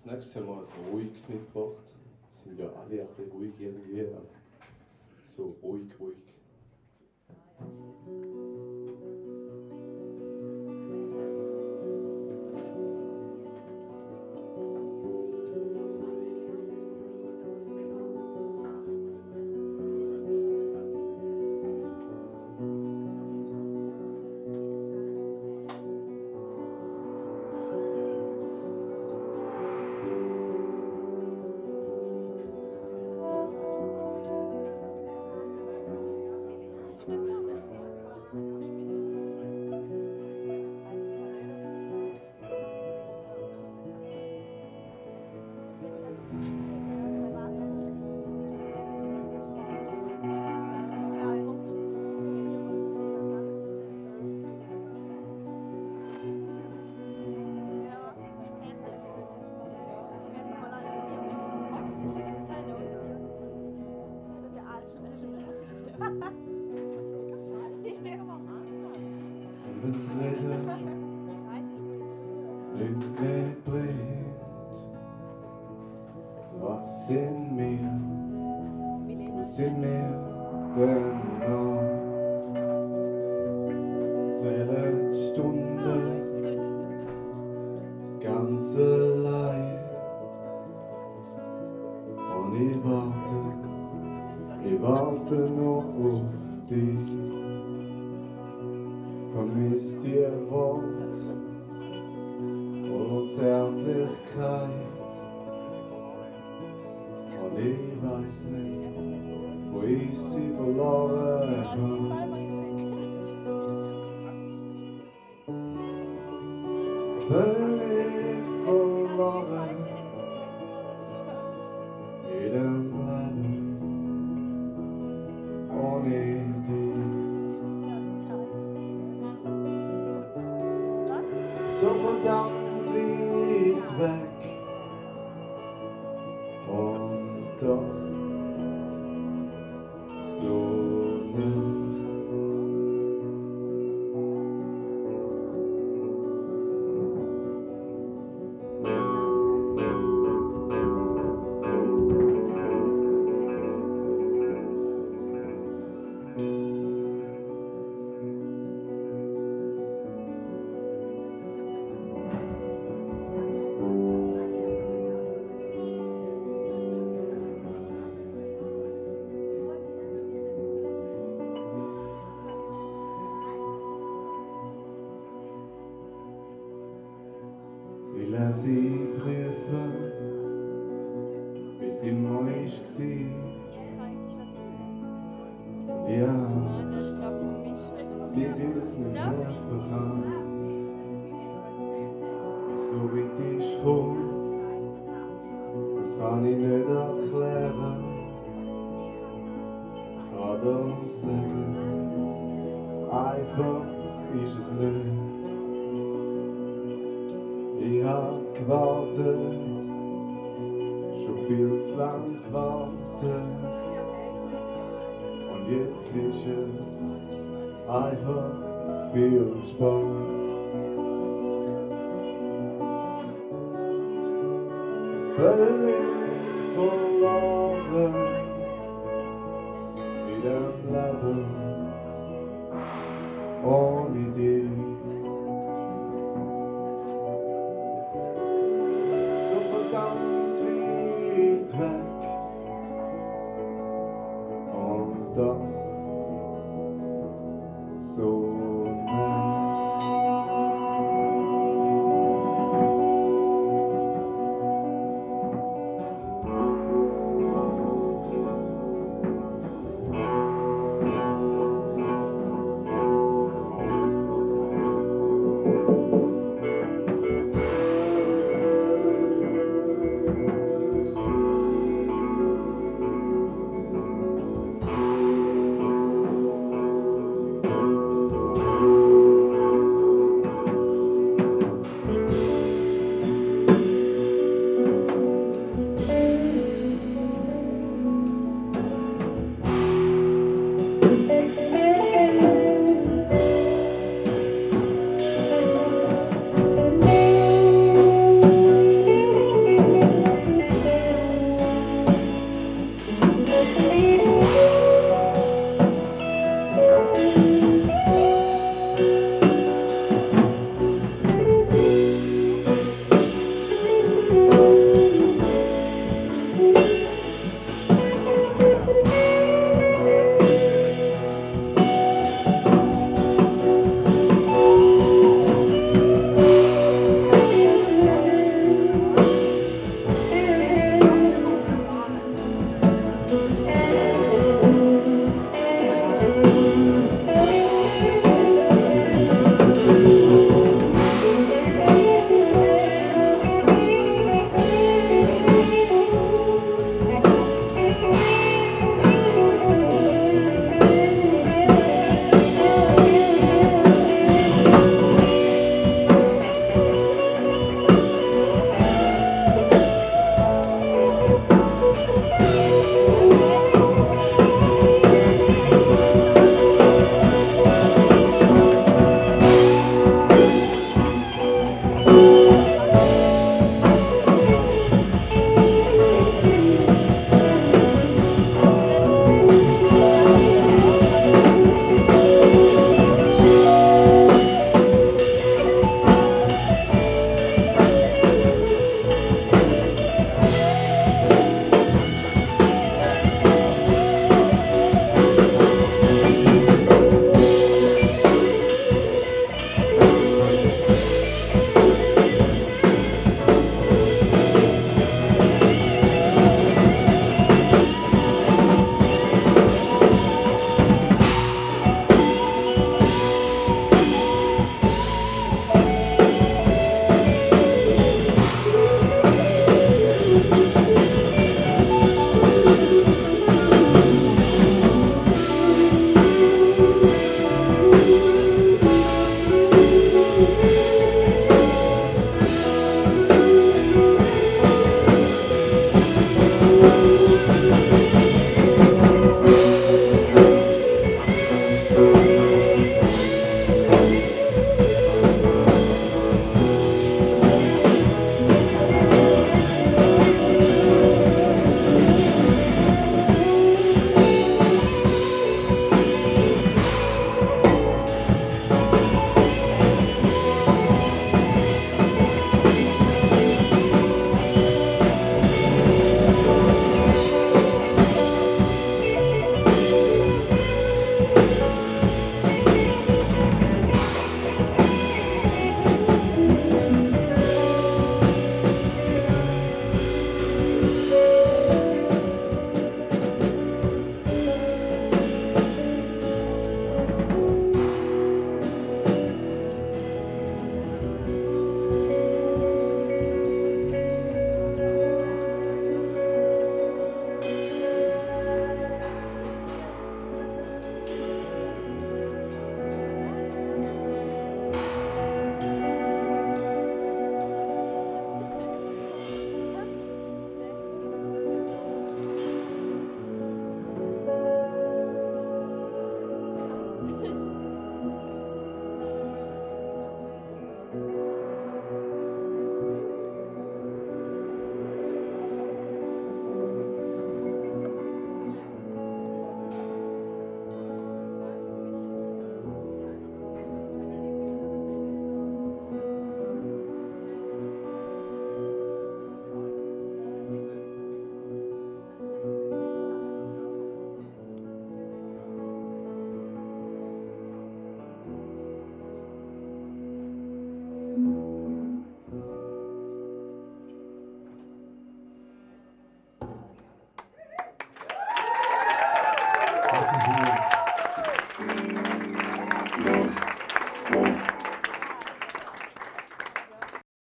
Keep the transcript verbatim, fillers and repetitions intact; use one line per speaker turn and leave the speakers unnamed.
nächstes haben wir ein ruhiges mitgebracht. Wir sind ja alle ein bisschen ruhig irgendwie. So ruhig, ruhig.
Wenn's Leben nicht mehr bringt, was sind wir, was sind wir denn noch? Zählen die Stunden ganz allein und ich warte, ich warte nur auf dich. Vermisst dir Wort voller Zärtlichkeit und ich weiß nicht, wo ich sie verloren habe. Völlig verloren in dem Leben ohne dich. So verdammt weit weg und doch so nah. Ich lese Briefe, wie es immer ist war. Ja, sie uns nicht helfen kann. So weit ich komme, das kann ich nicht erklären. Ich kann dir sagen, einfach ist es nicht. Ich hab gewartet, schon viel zu lang gewartet. Und jetzt ist es einfach viel zu spät. Völlig verloren in dem Leben ohne dich. Verdammt weit weg und doch